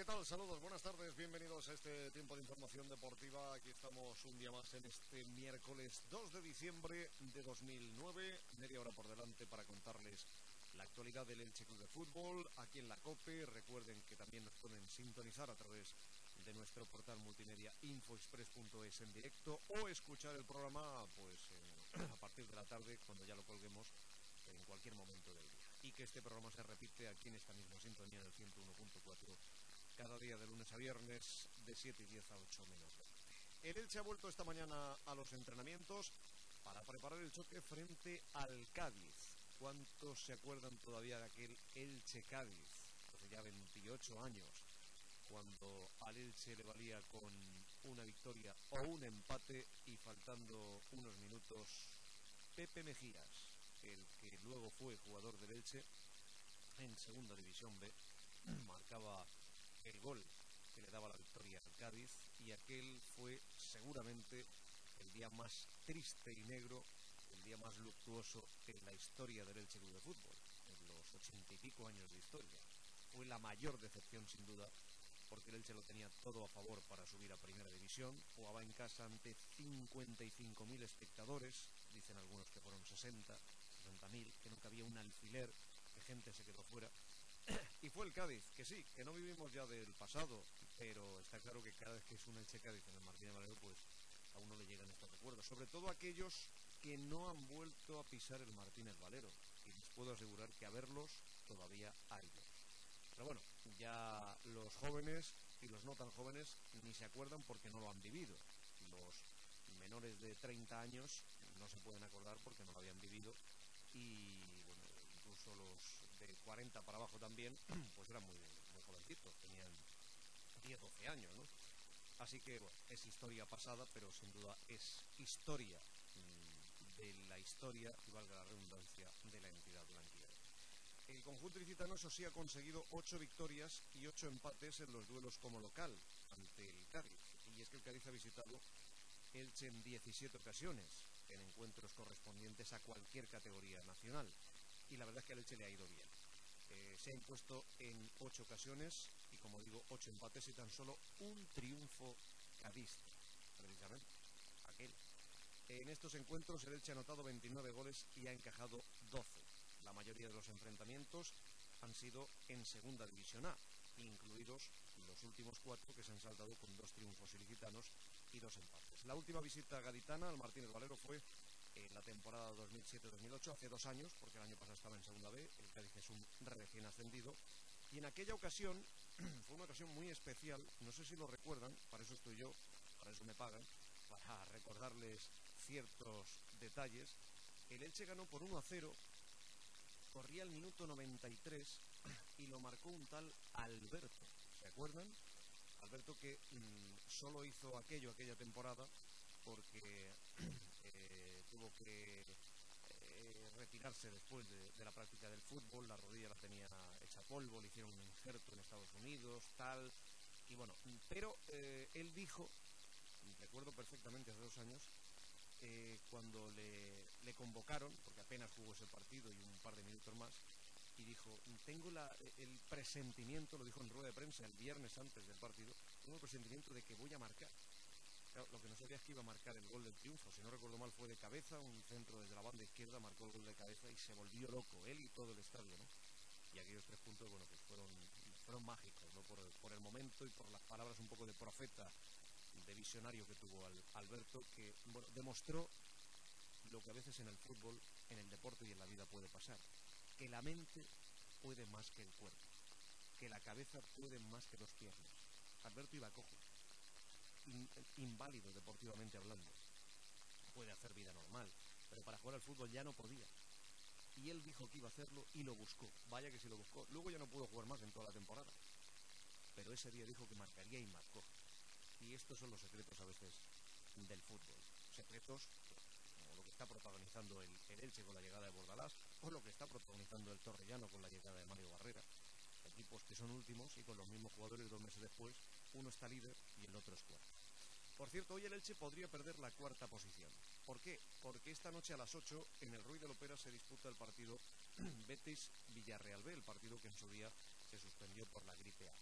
tal? Saludos, buenas tardes, bienvenidos a este tiempo de información deportiva. Aquí estamos un día más en este miércoles 2 de diciembre de 2009. Media hora por delante para contarles la actualidad del Elche Club de Fútbol aquí en la COPE. Recuerden que también nos pueden sintonizar a través de nuestro portal multimedia infoexpress.es en directo o escuchar el programa a partir de la tarde cuando ya lo colguemos en cualquier momento del día. Y que este programa se repite aquí en esta misma sintonía en el 101.4 cada día de lunes a viernes de 7:10 a 8 menos 20. El Elche ha vuelto esta mañana a los entrenamientos para preparar el choque frente al Cádiz. ¿Cuántos se acuerdan todavía de aquel Elche-Cádiz? Hace ya 28 años, cuando al Elche le valía con una victoria o un empate y faltando unos minutos Pepe Mejías, el que luego fue jugador del Elche en Segunda División B, marcaba el gol que le daba la victoria al Cádiz, y aquel fue seguramente el día más triste y negro, el día más luctuoso en la historia del Elche Club de Fútbol, en los 80 y pico años de historia. Fue la mayor decepción sin duda, porque el Elche lo tenía todo a favor para subir a Primera División. Jugaba en casa ante 55.000 espectadores, dicen algunos que fueron 60.000, que no cabía un alfiler, que gente se quedó fuera. Y fue el Cádiz, que sí, que no vivimos ya del pasado, pero está claro que cada vez que es un Elche Cádiz en el Martínez Valero, pues a uno le llegan estos recuerdos, sobre todo aquellos que no han vuelto a pisar el Martínez Valero, y les puedo asegurar que a verlos todavía hay. Pero bueno, ya los jóvenes y los no tan jóvenes ni se acuerdan porque no lo han vivido. Los menores de 30 años no se pueden acordar porque no lo habían vivido, y bueno, incluso los de 40 para abajo también, pues eran muy, muy jovencitos, tenían 10, 12 años, ¿no? Así que bueno, es historia pasada, pero sin duda es historia de la historia, y valga la redundancia, de la entidad blanquillo. El conjunto ilicitano, eso sí, ha conseguido 8 victorias y 8 empates en los duelos como local ante el Cádiz. Y es que el Cádiz ha visitado Elche en 17 ocasiones, en encuentros correspondientes a cualquier categoría nacional. Y la verdad es que al Elche le ha ido bien. Se ha impuesto en 8 ocasiones y, como digo, 8 empates y tan solo un triunfo cadista, precisamente aquel. En estos encuentros el Elche ha anotado 29 goles y ha encajado 12. La mayoría de los enfrentamientos han sido en Segunda División A, incluidos los últimos 4 que se han saldado con 2 triunfos ilicitanos y 2 empates. La última visita gaditana al Martínez Valero fue en la temporada 2007-2008, hace 2 años, porque el año pasado estaba en Segunda B, el Cádiz es un recién ascendido, y en aquella ocasión fue una ocasión muy especial, no sé si lo recuerdan, para eso estoy yo, para eso me pagan, para recordarles ciertos detalles. El Elche ganó por 1-0, corría el minuto 93 y lo marcó un tal Alberto, ¿se acuerdan? Alberto, que solo hizo aquella temporada porque tuvo que retirarse después de la práctica del fútbol. La rodilla la tenía hecha polvo, le hicieron un injerto en Estados Unidos, tal, y bueno, pero él dijo, recuerdo perfectamente hace 2 años, cuando le convocaron, porque apenas jugó ese partido y un par de minutos más, y dijo, tengo el presentimiento, lo dijo en rueda de prensa el viernes antes del partido, tengo el presentimiento de que voy a marcar. Claro, lo que no sabía es que iba a marcar el gol del triunfo. Si no recuerdo mal, fue de cabeza, un centro desde la banda izquierda, marcó el gol de cabeza y se volvió loco, él y todo el estadio, ¿no? Y aquellos 3 puntos, bueno, pues fueron mágicos, ¿no? Por el momento y por las palabras un poco de profeta, de visionario que tuvo Alberto, que bueno, demostró lo que a veces en el fútbol, en el deporte y en la vida puede pasar, que la mente puede más que el cuerpo, que la cabeza puede más que 2 piernas. Alberto iba cojo, inválido deportivamente hablando, puede hacer vida normal, pero para jugar al fútbol ya no podía. Y él dijo que iba a hacerlo y lo buscó. Vaya que sí lo buscó. Luego ya no pudo jugar más en toda la temporada, pero ese día dijo que marcaría y marcó. Y estos son los secretos a veces del fútbol. Secretos como lo que está protagonizando el Elche con la llegada de Bordalás, o lo que está protagonizando el Torrellano con la llegada de Mario Barrera. Equipos que son últimos y con los mismos jugadores 2 meses después, uno está líder y el otro es cuarto. Por cierto, hoy el Elche podría perder la 4ª posición. ¿Por qué? Porque esta noche a las 8 en el Ruiz de Lopera se disputa el partido Betis-Villarreal B, el partido que en su día se suspendió por la gripe A.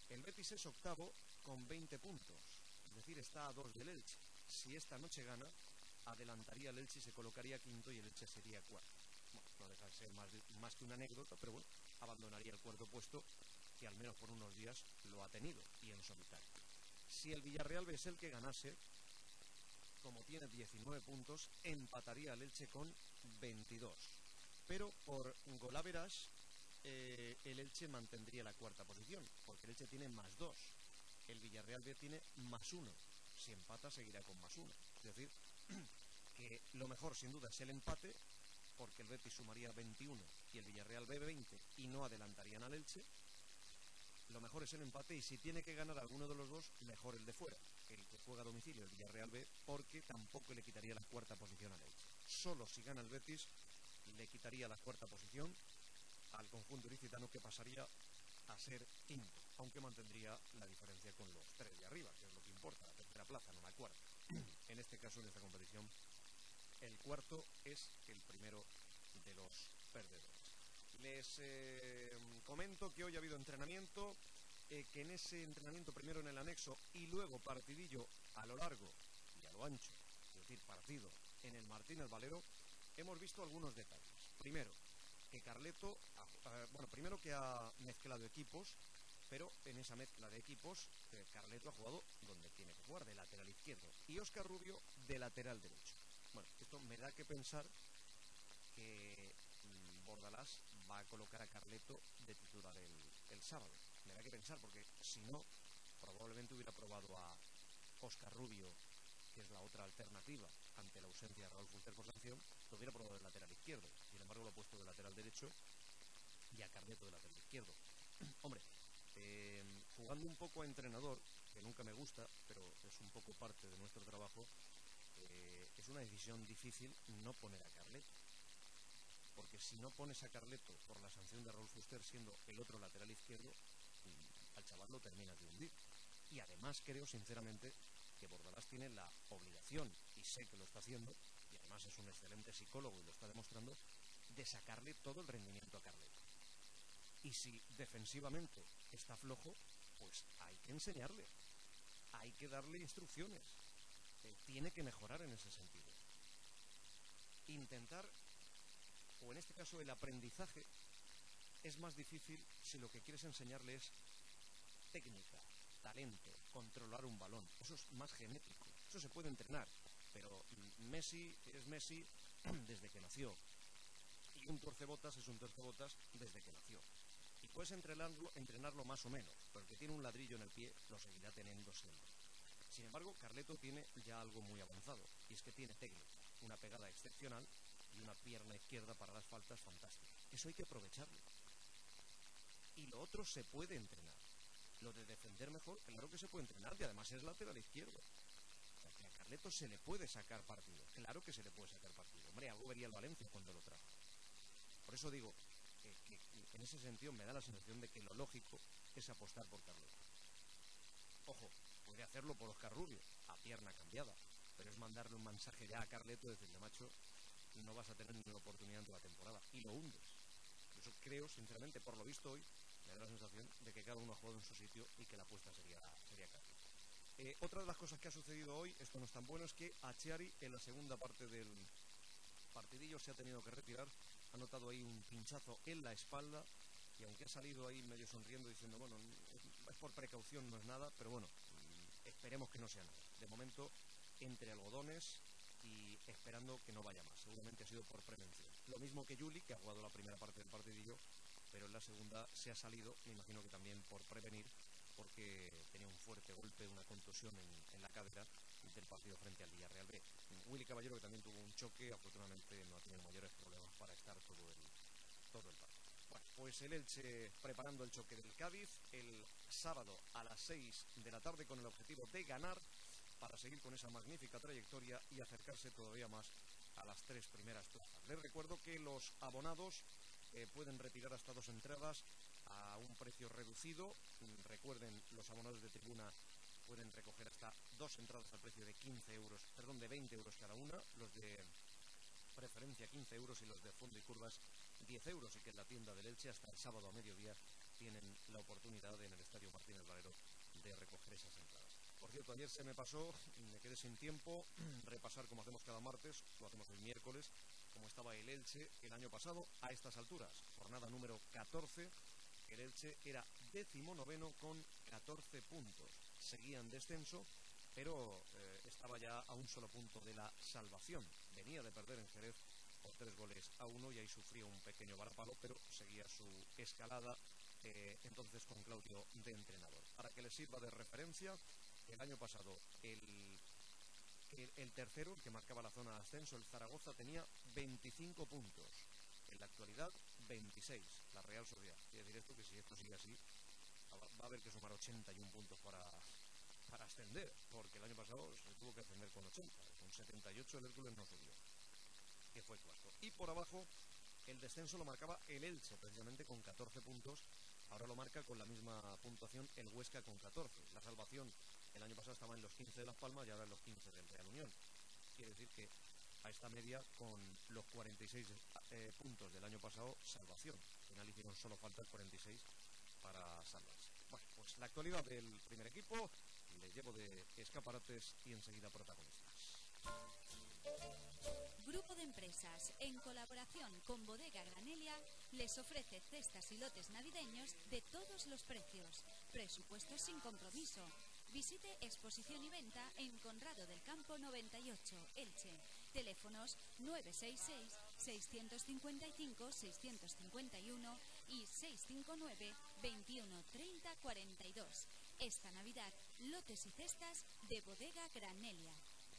El Betis es octavo con 20 puntos, es decir, está a 2 del Elche. Si esta noche gana, adelantaría el Elche y se colocaría quinto y el Elche sería cuarto. Bueno, no deja de ser más que una anécdota, pero bueno, abandonaría el cuarto puesto, que al menos por unos días lo ha tenido, y en solitario. Si el Villarreal es el que ganase, como tiene 19 puntos, empataría al Elche con 22. Pero por golaveras, el Elche mantendría la cuarta posición, porque el Elche tiene +2. El Villarreal B tiene +1. Si empata, seguirá con +1. Es decir, que lo mejor, sin duda, es el empate, porque el Betis sumaría 21 y el Villarreal B 20 y no adelantarían al Elche. Lo mejor es el empate, y si tiene que ganar alguno de los dos, mejor el de fuera, el que juega a domicilio, el Villarreal B, porque tampoco le quitaría la cuarta posición al Elche. Solo si gana el Betis le quitaría la cuarta posición al conjunto ilicitano, que pasaría a ser quinto, aunque mantendría la diferencia con los tres de arriba, que es lo que importa, la tercera plaza, no la cuarta. En este caso, en esta competición, el cuarto es el primero de los perdedores. Les comento que hoy ha habido entrenamiento, que en ese entrenamiento, primero en el anexo y luego partidillo a lo largo y a lo ancho, es decir, partido en el Martínez Valero, hemos visto algunos detalles. Primero, que Carleto, primero que ha mezclado equipos, pero en esa mezcla de equipos, Carleto ha jugado donde tiene que jugar, de lateral izquierdo, y Óscar Rubio de lateral derecho. Bueno, esto me da que pensar que Bordalás va a colocar a Carleto de titular el sábado. Me da que pensar, porque si no, probablemente hubiera probado a Óscar Rubio, que es la otra alternativa ante la ausencia de Raúl Fuster por sanción, lo hubiera probado de lateral izquierdo. Sin embargo, lo ha puesto de lateral derecho y a Carleto de lateral izquierdo. Hombre, jugando un poco a entrenador, que nunca me gusta, pero es un poco parte de nuestro trabajo, es una decisión difícil no poner a Carleto. Porque si no pones a Carleto por la sanción de Raúl Fuster, siendo el otro lateral izquierdo, al chaval lo terminas de hundir. Y además creo, sinceramente, que Bordalás tiene la obligación, y sé que lo está haciendo, y además es un excelente psicólogo y lo está demostrando, de sacarle todo el rendimiento a Carleto. Y si defensivamente está flojo, pues hay que enseñarle, hay que darle instrucciones, tiene que mejorar en ese sentido. Intentar, o en este caso el aprendizaje, es más difícil si lo que quieres enseñarle es técnica, talento, controlar un balón. Eso es más genético, eso se puede entrenar, pero Messi es Messi desde que nació, y un tuercebotas es un tuercebotas desde que nació. Y puedes entrenarlo más o menos, pero el que tiene un ladrillo en el pie lo seguirá teniendo siempre. Sin embargo, Carleto tiene ya algo muy avanzado, y es que tiene técnica, una pegada excepcional y una pierna izquierda para las faltas fantástica. Eso hay que aprovecharlo. Y lo otro se puede entrenar. Lo de defender mejor, claro que se puede entrenar, y además es lateral izquierdo. O sea, que a Carleto se le puede sacar partido. Claro que se le puede sacar partido. Hombre, algo vería el Valencia cuando lo trajo. Por eso digo que en ese sentido me da la sensación de que lo lógico es apostar por Carleto. Ojo, puede hacerlo por Óscar Rubio, a pierna cambiada, pero es mandarle un mensaje ya a Carleto, decirle, macho, no vas a tener ninguna oportunidad en toda la temporada, y lo hundes. Por eso creo, sinceramente, por lo visto hoy, me da la sensación de que cada uno ha jugado en su sitio y que la apuesta sería Carleto. Otra de las cosas que ha sucedido hoy, esto no es tan bueno, es que Achiari, en la segunda parte del partidillo, se ha tenido que retirar. Ha notado ahí un pinchazo en la espalda, y aunque ha salido ahí medio sonriendo diciendo, bueno, es por precaución, no es nada, pero bueno, esperemos que no sea nada. De momento, entre algodones y esperando que no vaya más. Seguramente ha sido por prevención. Lo mismo que Juli, que ha jugado la primera parte del partidillo, pero en la segunda se ha salido, me imagino que también por prevenir, porque tenía un fuerte golpe, una contusión en la cadera del partido frente al Villarreal B. Willy Caballero, que también tuvo un choque, afortunadamente no ha tenido mayores problemas para estar todo el partido. Bueno, pues el Elche preparando el choque del Cádiz el sábado a las 6 de la tarde con el objetivo de ganar para seguir con esa magnífica trayectoria y acercarse todavía más a las 3 primeras plazas. Les recuerdo que los abonados pueden retirar hasta 2 entradas a un precio reducido. Recuerden, los abonados de tribuna pueden recoger hasta 2 entradas al precio de 20 euros cada una. Los de preferencia 15 euros y los de fondo y curvas 10 euros, y que en la tienda del Elche hasta el sábado a mediodía tienen la oportunidad en el Estadio Martínez Valero de recoger esas entradas. Por cierto, ayer se me pasó, me quedé sin tiempo, repasar como hacemos cada martes, lo hacemos el miércoles, cómo estaba el Elche el año pasado a estas alturas. Jornada número 14, el Elche era 19º con 14 puntos. Seguía en descenso, pero estaba ya a un solo punto de la salvación. Venía de perder en Jerez por 3-1 y ahí sufría un pequeño varapalo, pero seguía su escalada, entonces con Claudio de entrenador. Para que les sirva de referencia, el año pasado el tercero, el que marcaba la zona de ascenso, el Zaragoza, tenía 25 puntos. En la actualidad, 26, la Real Sociedad. Quiere decir esto que si esto sigue así, va a haber que sumar 81 puntos para ascender, porque el año pasado se tuvo que ascender con 80. Con 78 el Hércules no subió, que fue cuarto. Y por abajo, el descenso lo marcaba el Elche, precisamente con 14 puntos. Ahora lo marca con la misma puntuación el Huesca con 14. La salvación el año pasado estaba en los 15 de Las Palmas y ahora en los 15 del Real Unión. Quiere decir que a esta media, con los 46 puntos del año pasado, salvación. Al final hicieron solo falta el 46 para salvarse. Bueno, pues la actualidad del primer equipo, les llevo de escaparates y enseguida protagonistas. Grupo de Empresas, en colaboración con Bodega Granelia, les ofrece cestas y lotes navideños de todos los precios. Presupuestos sin compromiso. Visite exposición y venta en Conrado del Campo 98, Elche. Teléfonos 966-655-651 y 659-2130-42. Esta Navidad, lotes y cestas de Bodega Granelia.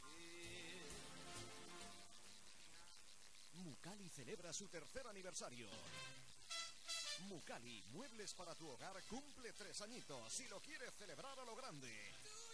Mucali celebra su tercer aniversario. Mucali, muebles para tu hogar, cumple 3 añitos y lo quieres celebrar a lo grande.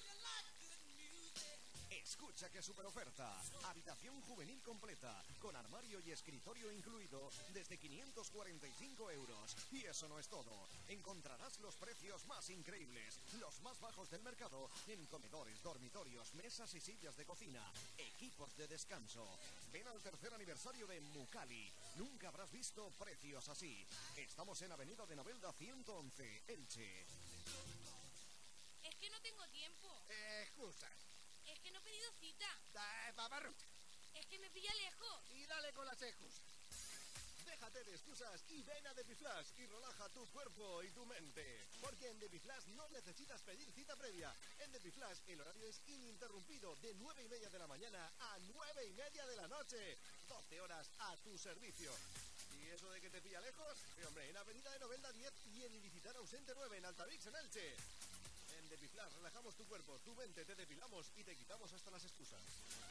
Escucha qué super oferta. Habitación juvenil completa, con armario y escritorio incluido, desde 545 euros. Y eso no es todo. Encontrarás los precios más increíbles, los más bajos del mercado, en comedores, dormitorios, mesas y sillas de cocina, equipos de descanso. Ven al tercer aniversario de Mucali. Nunca habrás visto precios así. Estamos en Avenida de Novelda 111, Elche. Es que no tengo tiempo. Excusa. Es que no he pedido cita. Paparrucha. Es que me pilla lejos. Y dale con las excusas. Déjate de excusas y ven a Depiflash y relaja tu cuerpo y tu mente. Porque en Depiflash no necesitas pedir cita previa. En Depiflash el horario es ininterrumpido de 9:30 de la mañana a 9:30 de la noche. 12 horas a tu servicio. ¿Y eso de que te pilla lejos? Sí, hombre, en Avenida de Novelda 10 y en Ilicitar Ausente 9 en Altavix, en Elche. En Depiflash relajamos tu cuerpo, tu mente, te depilamos y te quitamos hasta las excusas.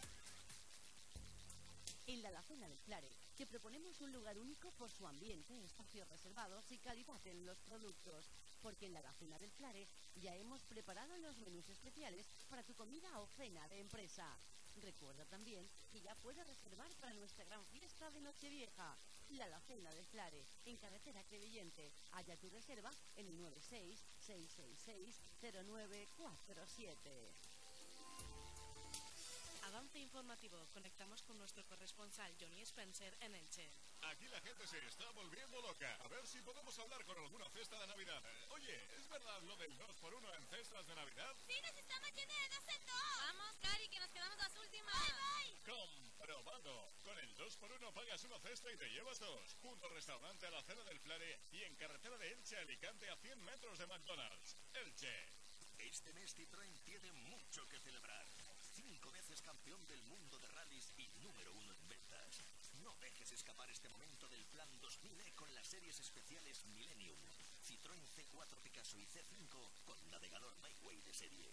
En la Alacena del Clare te proponemos un lugar único por su ambiente, espacios reservados y calidad en los productos. Porque en la Alacena del Clare ya hemos preparado los menús especiales para tu comida o cena de empresa. Recuerda también que ya puedes reservar para nuestra gran fiesta de Nochevieja. La Alacena del Clare, en carretera Crevillente. Haya tu reserva en el 96-666-0947. Avance informativo. Conectamos con nuestro corresponsal Johnny Spencer en Elche. Aquí la gente se está volviendo loca. A ver si podemos hablar con alguna cesta de Navidad. Oye, ¿es verdad lo del 2x1 en cestas de Navidad? ¡Sí, nos estamos yendo de 2 en 2! ¡Vamos, Cari, que nos quedamos las últimas! ¡Bye, bye! ¡Comprobado! Con el 2x1 pagas una cesta y te llevas 2. Junto al restaurante a la Cena del Clare y en carretera de Elche a Alicante a 100 metros de McDonald's. Elche. Este mes Citroën tiene mucho que celebrar. 5 veces campeón del mundo de rallies y número 1 en ventas. No dejes escapar este momento del Plan 2000E con las series especiales Millennium, Citroën C4 Picasso y C5 con navegador Bikeway de serie.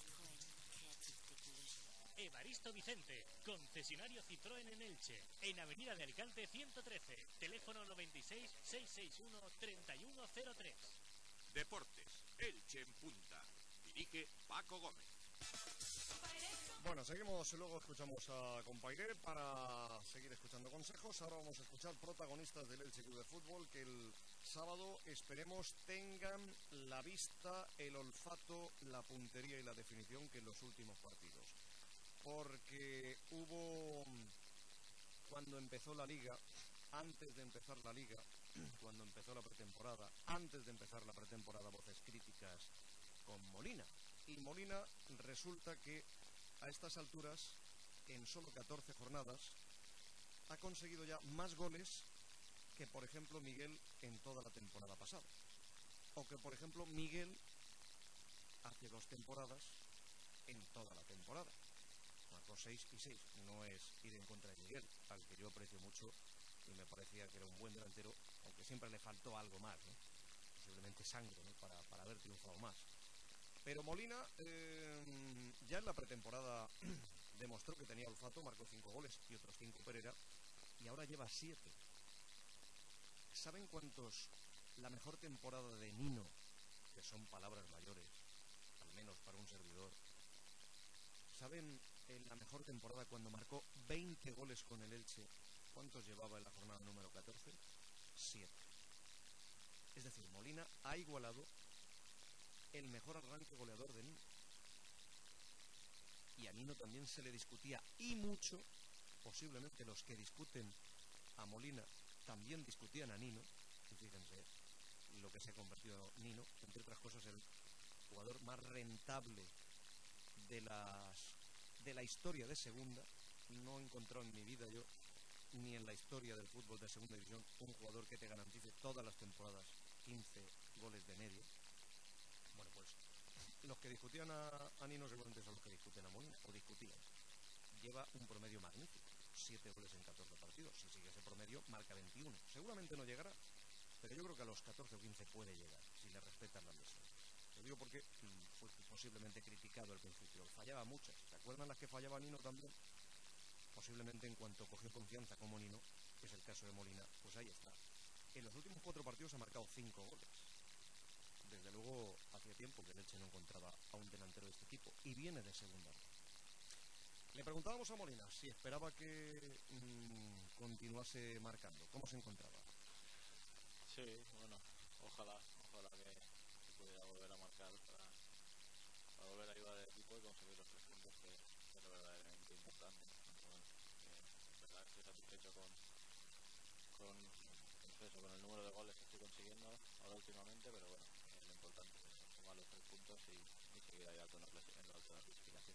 Evaristo Vicente, concesionario Citroën en Elche, en Avenida de Alicante 113, teléfono 96 661 3103. Deportes, Elche en punta. Dirige Paco Gómez. Bueno, seguimos, luego escuchamos a Compairé para seguir escuchando consejos. Ahora vamos a escuchar protagonistas del Elche Club de Fútbol que el sábado esperemos tengan la vista, el olfato, la puntería y la definición que en los últimos partidos. Porque hubo, cuando empezó la Liga, antes de empezar la Liga, cuando empezó la pretemporada, antes de empezar la pretemporada, voces críticas con Molina. Y Molina resulta que a estas alturas, en solo 14 jornadas, ha conseguido ya más goles que, por ejemplo, Miguel en toda la temporada pasada. O que, por ejemplo, Miguel hace 2 temporadas en toda la temporada. Marcó 6 y 6. No es ir en contra de Miguel, al que yo aprecio mucho y me parecía que era un buen delantero, aunque siempre le faltó algo más, ¿no? Posiblemente sangre, ¿no? para haber triunfado más. Pero Molina ya en la pretemporada demostró que tenía olfato, marcó 5 goles y otros 5 Pereira, y ahora lleva 7. ¿Saben cuántos? La mejor temporada de Nino, que son palabras mayores, al menos para un servidor. ¿Saben la mejor temporada cuando marcó 20 goles con el Elche? ¿Cuántos llevaba en la jornada número 14? 7. Es decir, Molina ha igualado el mejor arranque goleador de Nino. Y a Nino también se le discutía, y mucho, posiblemente los que discuten a Molina también discutían a Nino, y fíjense lo que se ha convertido Nino, entre otras cosas el jugador más rentable de la historia de segunda. No he encontrado en mi vida yo, ni en la historia del fútbol de segunda división, un jugador que te garantice todas las temporadas 15 goles de media. Bueno, pues los que discutían a Nino seguramente son los que discuten a Molina, o discutían. Lleva un promedio magnífico, 7 goles en 14 partidos. Si sigue ese promedio, marca 21. Seguramente no llegará, pero yo creo que a los 14 o 15 puede llegar, si le respetan las lesiones. Lo digo porque fue posiblemente criticado al principio. Fallaba muchas. ¿Se acuerdan las que fallaba Nino también? Posiblemente en cuanto cogió confianza como Nino, que es el caso de Molina, pues ahí está. En los últimos 4 partidos ha marcado 5 goles. Desde luego, hacía tiempo que el Elche no encontraba a un delantero de este tipo, y viene de segunda. Le preguntábamos a Molina si esperaba que continuase marcando. ¿Cómo se encontraba? Sí, bueno, ojalá que pudiera volver a marcar para volver a ayudar al equipo y conseguir los 3 puntos, que es lo verdaderamente importante. Bueno, la verdad estoy satisfecho con el número de goles que estoy consiguiendo ahora últimamente, pero bueno, lo importante es sumar los 3 puntos y seguir ahí alto en la clasificación.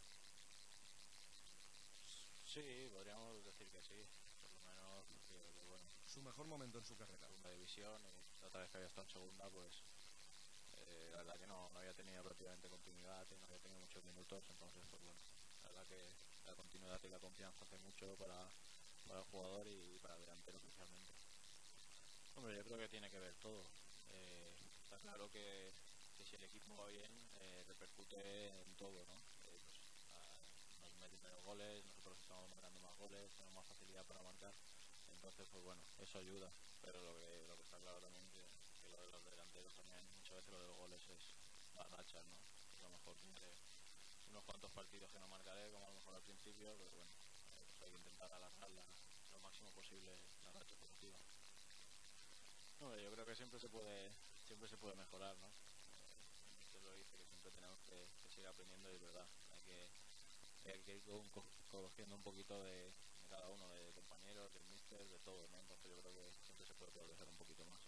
Sí, podríamos decir que sí, por lo menos, porque bueno, su mejor momento en su carrera. Segunda división, y la otra vez que había estado en segunda, pues la verdad que no había tenido prácticamente continuidad y no había tenido muchos minutos, entonces pues bueno, la verdad que la continuidad y la confianza hace mucho para el jugador y para el delantero especialmente. Hombre, yo creo que tiene que ver todo. Está claro que si el equipo va bien, repercute en todo, ¿no? Nos meten menos goles, nosotros estamos marcando más goles, tenemos más facilidad para marcar, entonces pues bueno, eso ayuda, pero lo que está claro también que lo de los delanteros también, muchas veces lo de los goles es las rachas, ¿no? A lo mejor tendré unos cuantos partidos que no marcaré, como a lo mejor al principio, pero bueno, pues hay que intentar alargar lo máximo posible la racha positiva. No, yo creo que siempre se puede mejorar, ¿no? Usted lo dice, que siempre tenemos que seguir aprendiendo, y es verdad, hay que ir cogiendo un poquito de cada uno, de compañeros, del míster, de todo, ¿no? Entonces yo creo que siempre se puede progresar un poquito más.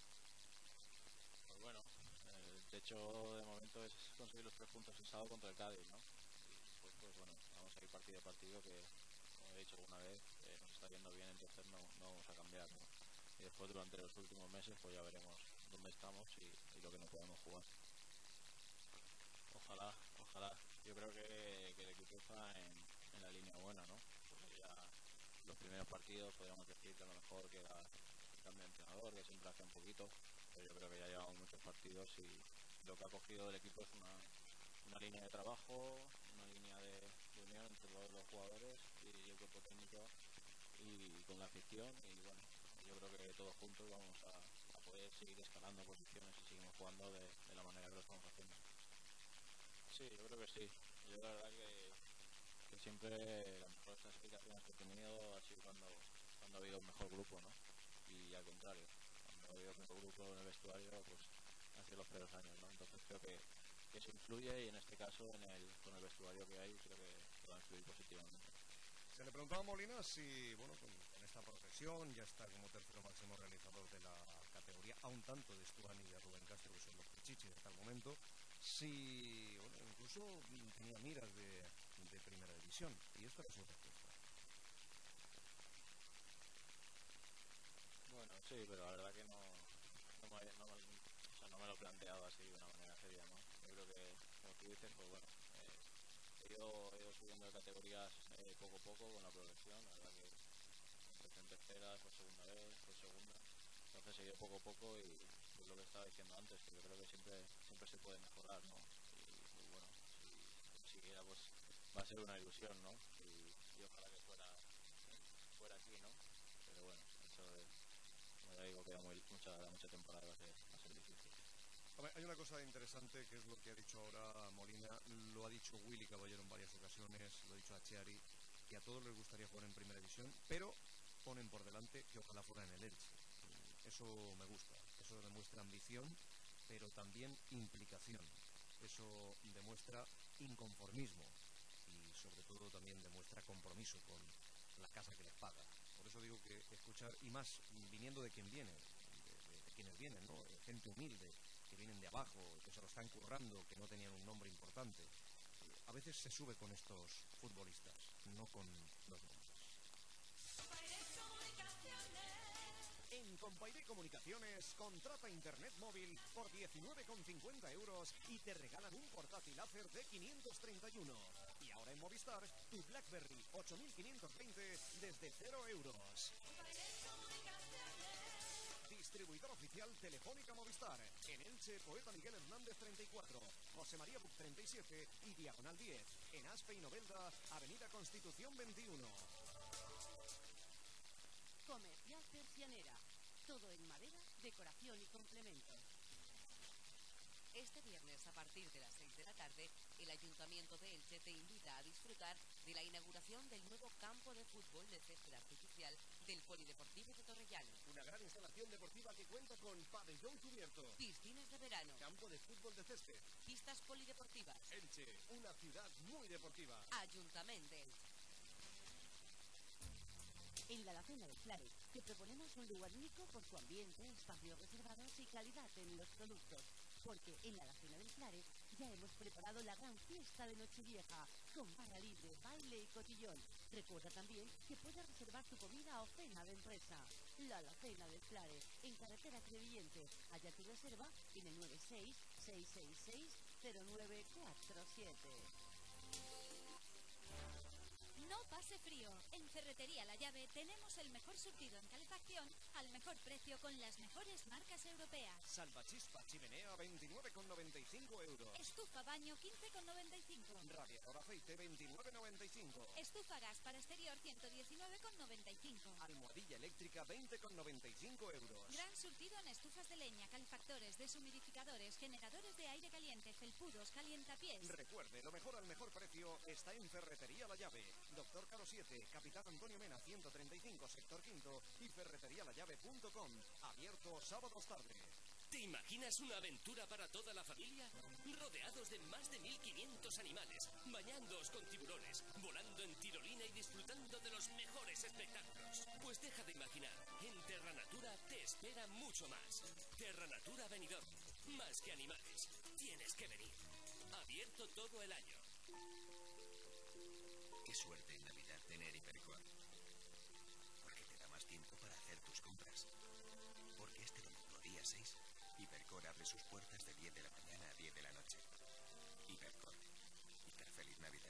Pues bueno, de hecho de momento es conseguir los 3 puntos el sábado contra el Cádiz, ¿no? Y después pues bueno, vamos a ir partido a partido, que como he dicho alguna vez, nos está yendo bien, entonces no vamos a cambiar, ¿no? Y después durante los últimos meses pues ya veremos dónde estamos y lo que no podemos jugar. Ojalá. Yo creo que el equipo está en la línea buena, ¿no? Porque ya los primeros partidos podríamos decir que a lo mejor queda el cambio de entrenador, que siempre hace un poquito, pero yo creo que ya llevamos muchos partidos y lo que ha cogido el equipo es una línea de trabajo, una línea de unión entre todos los jugadores y el cuerpo técnico y con la afición, y bueno, yo creo que todos juntos vamos a poder seguir escalando posiciones y seguimos jugando de la manera que lo estamos haciendo. Sí, yo creo que sí. Yo la verdad que siempre las mejores clasificaciones que he tenido ha sido cuando ha habido un mejor grupo, ¿no? Y al contrario, cuando ha habido un mejor grupo en el vestuario, pues han sido los peores años, ¿no? Entonces creo que eso influye, y en este caso con el vestuario que hay, creo que va a influir positivamente. Se le preguntaba a Molina si, bueno, con esta esta progresión, ya está como tercero máximo realizador de la categoría, a un tanto de Stuani y de Rubén Castro, que son los pichichis hasta el momento. Sí, bueno, incluso tenía miras de primera división, y esta es su respuesta. Bueno, sí, pero la verdad que no me lo he planteado así de una manera seria, ¿no? Yo creo que, como tú dices, pues bueno, he ido subiendo de categorías poco a poco con la progresión. La verdad que empecé en tercera, después segunda vez, después segunda. Entonces he ido poco a poco y es lo que estaba diciendo antes, que yo creo que siempre se puede mejorar, ¿no? Y pues bueno, si consiguiera, pues va a ser una ilusión, ¿no? Y ojalá que fuera aquí, ¿no? Pero bueno, eso es, como ya digo, queda mucha temporada, va a ser difícil. Hombre, hay una cosa interesante que es lo que ha dicho ahora Molina, lo ha dicho Willy Caballero en varias ocasiones, lo ha dicho Achiari, que a todos les gustaría jugar en primera división, pero ponen por delante que ojalá fuera en el Elche. Eso me gusta, eso demuestra ambición, pero también implicación. Eso demuestra inconformismo y sobre todo también demuestra compromiso con la casa que les paga. Por eso digo que escuchar, y más viniendo de quien viene, de quienes vienen, ¿no? Gente humilde, que vienen de abajo, que se lo están currando, que no tenían un nombre importante. A veces se sube con estos futbolistas, no con los nombres. En Compairé Comunicaciones, contrata internet móvil por 19,50 € y te regalan un portátil Acer de 531. Y ahora en Movistar, tu BlackBerry 8520 desde 0 €. Distribuidor oficial Telefónica Movistar. En Elche, Poeta Miguel Hernández 34, José María Buc 37 y Diagonal 10. En Aspe y Novelda, Avenida Constitución 21. Comercial Persianera. Todo en madera, decoración y complementos. Este viernes, a partir de las 6 de la tarde, el Ayuntamiento de Elche te invita a disfrutar de la inauguración del nuevo campo de fútbol de césped artificial del Polideportivo de Torrellano. Una gran instalación deportiva que cuenta con pabellón cubierto, piscinas de verano, campo de fútbol de césped, pistas polideportivas. Elche, una ciudad muy deportiva. Ayuntamiento de Elche. En la Alacena del Claret te proponemos un lugar único por su ambiente, espacios reservados y calidad en los productos. Porque en la Alacena del Claret ya hemos preparado la gran fiesta de Nochevieja, con barra libre, baile y cotillón. Recuerda también que puedes reservar tu comida o cena de empresa. La Alacena del Claret, en carretera Crevillente. Halla tu reserva en el 96-666-0947. No pase frío. En Ferretería La Llave tenemos el mejor surtido en calefacción al mejor precio con las mejores marcas europeas. Salvachispa chimenea 29,95 €. Estufa baño 15,95. Radiador aceite 29,95. Estufa gas para exterior 119,95. Almohadilla eléctrica 20,95 €. Gran surtido en estufas de leña, calefactores, deshumidificadores, generadores de aire caliente, felpudos, calientapiés. Recuerde, lo mejor al mejor precio está en Ferretería La Llave. Doctor Caro 7, Capitán Antonio Mena 135, sector quinto y ferreterialallave.com. Abierto sábados tarde. ¿Te imaginas una aventura para toda la familia? Rodeados de más de 1500 animales, bañándoos con tiburones, volando en tirolina y disfrutando de los mejores espectáculos. Pues deja de imaginar, en Terra Natura te espera mucho más. Terra Natura Benidorm, más que animales, tienes que venir. Abierto todo el año. Qué suerte en Navidad tener Hipercor. Porque te da más tiempo para hacer tus compras. Porque este domingo, día 6, Hipercor abre sus puertas de 10 de la mañana a 10 de la noche. Hipercor. Hiperfeliz Navidad.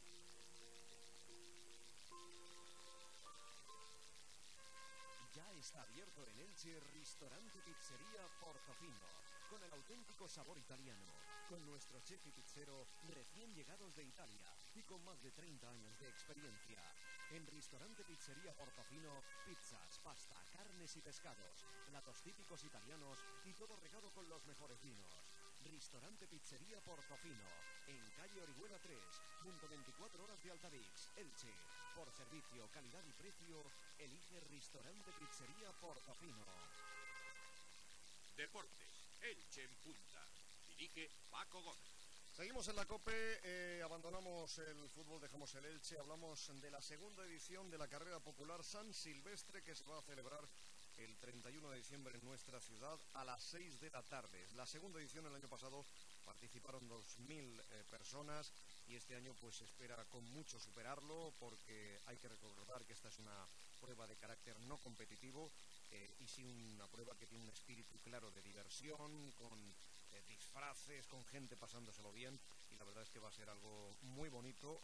Ya está abierto en Elche Ristorante Pizzería Portofino, con el auténtico sabor italiano, con nuestro chef y pizzero recién llegados de Italia y con más de 30 años de experiencia. En Ristorante Pizzería Portofino, pizzas, pasta, carnes y pescados, platos típicos italianos y todo regado con los mejores vinos. Ristorante Pizzería Portofino, en calle Orihuela 3, junto 24 horas de Altavix, Elche. Por servicio, calidad y precio, elige Ristorante Pizzería Portofino. Deportes, Elche en punta. Dirige Paco Gómez. Seguimos en la COPE, abandonamos el fútbol, dejamos el Elche, hablamos de la segunda edición de la carrera popular San Silvestre que se va a celebrar el 31 de diciembre en nuestra ciudad a las 6 de la tarde. La segunda edición el año pasado participaron 2.000 personas y este año pues se espera con mucho superarlo porque hay que recordar que esta es una prueba de carácter no competitivo y sí una prueba que tiene un espíritu claro de diversión, con disfraces, con gente pasándoselo bien y la verdad es que va a ser algo muy bonito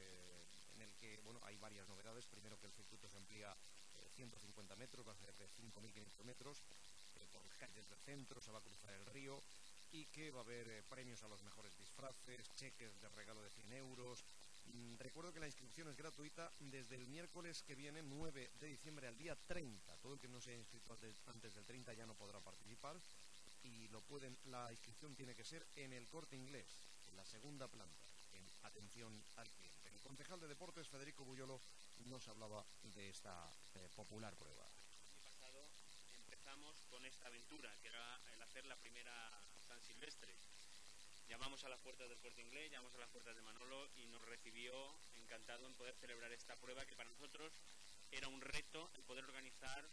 en el que, bueno, hay varias novedades. Primero que el circuito se amplía 150 metros, va a ser de 5.500 metros por las calles del centro, se va a cruzar el río y que va a haber premios a los mejores disfraces, cheques de regalo de 100 euros. Recuerdo que la inscripción es gratuita desde el miércoles que viene, 9 de diciembre, al día 30. Todo el que no se haya inscrito antes del 30 ya no podrá participar. Y la inscripción tiene que ser en el Corte Inglés, en la segunda planta, en atención al cliente. El concejal de deportes, Federico Buyolo, nos hablaba de esta popular prueba. El año pasado empezamos con esta aventura, que era el hacer la primera San Silvestre. Llamamos a las puertas del Corte Inglés, llamamos a las puertas de Manolo y nos recibió encantado en poder celebrar esta prueba, que para nosotros era un reto el poder organizar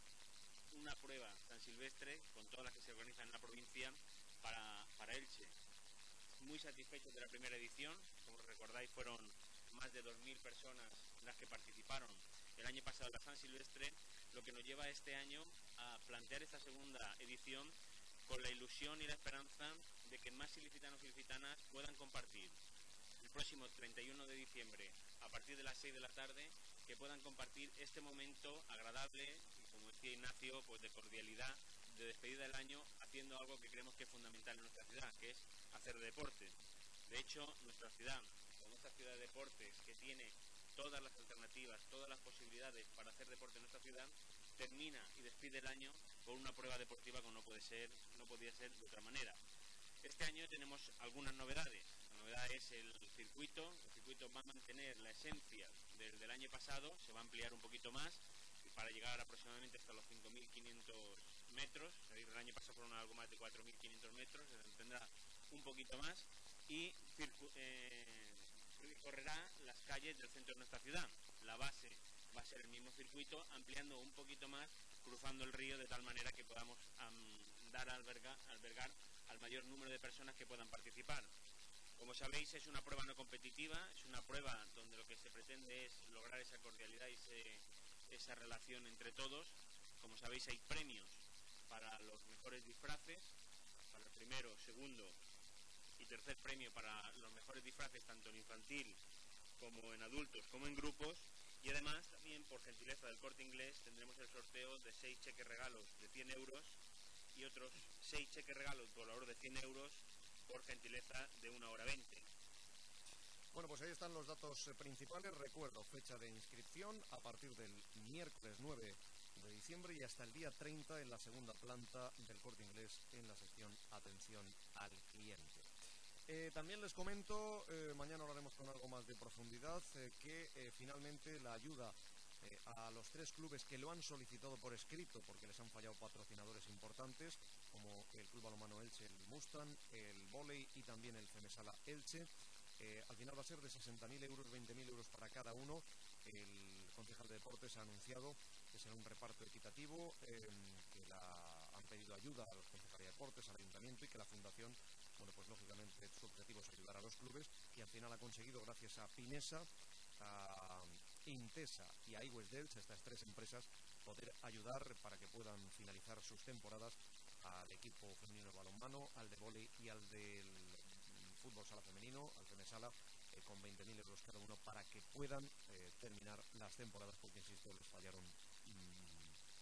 una prueba San Silvestre con todas las que se organizan en la provincia para Elche. Muy satisfechos de la primera edición, como recordáis fueron más de 2.000 personas las que participaron el año pasado en la San Silvestre, lo que nos lleva este año a plantear esta segunda edición con la ilusión y la esperanza de que más ilicitanos y ilicitanas puedan compartir el próximo 31 de diciembre a partir de las 6 de la tarde, que puedan compartir este momento agradable, como decía Ignacio, pues de cordialidad, de despedida del año, haciendo algo que creemos que es fundamental en nuestra ciudad, que es hacer deporte. De hecho, nuestra ciudad, como esta ciudad de deportes que tiene todas las alternativas, todas las posibilidades para hacer deporte en nuestra ciudad, termina y despide el año con una prueba deportiva como no podía ser de otra manera. Este año tenemos algunas novedades. La novedad es el circuito. El circuito va a mantener la esencia del año pasado, se va a ampliar un poquito más para llegar aproximadamente hasta los 5.500 metros. El año pasado fueron algo más de 4.500 metros, tendrá un poquito más y recorrerá las calles del centro de nuestra ciudad. La base va a ser el mismo circuito, ampliando un poquito más, cruzando el río de tal manera que podamos dar a albergar al mayor número de personas que puedan participar. Como sabéis, es una prueba no competitiva, es una prueba donde lo que se pretende es lograr esa cordialidad y esa relación entre todos. Como sabéis, hay premios para los mejores disfraces, para el primero, segundo y tercer premio para los mejores disfraces, tanto en infantil como en adultos, como en grupos. Y además, también por gentileza del Corte Inglés, tendremos el sorteo de 6 cheques regalos de 100 euros y otros 6 cheques regalos por valor de 100 euros por gentileza de 1 hora 20. Bueno, pues ahí están los datos principales. Recuerdo, fecha de inscripción a partir del miércoles 9 de diciembre y hasta el día 30 en la segunda planta del Corte Inglés en la sección Atención al Cliente. También les comento, mañana hablaremos con algo más de profundidad, que finalmente la ayuda a los 3 clubes que lo han solicitado por escrito porque les han fallado patrocinadores importantes, como el Club Balonmano Elche, el Mustang, el Vóley y también el Femesala Elche. Al final va a ser de 60.000 euros, 20.000 euros para cada uno. El concejal de deportes ha anunciado que será un reparto equitativo, que han pedido ayuda a los concejales de deportes, al ayuntamiento, y que la fundación, bueno, pues lógicamente su objetivo es ayudar a los clubes, y al final ha conseguido, gracias a Pinesa, a Intesa y a iWest Delch, estas 3 empresas, poder ayudar para que puedan finalizar sus temporadas al equipo femenino de balonmano, al de vóley y al del fútbol sala femenino, al Femesala, con 20.000 euros cada uno para que puedan terminar las temporadas, porque insisto, les fallaron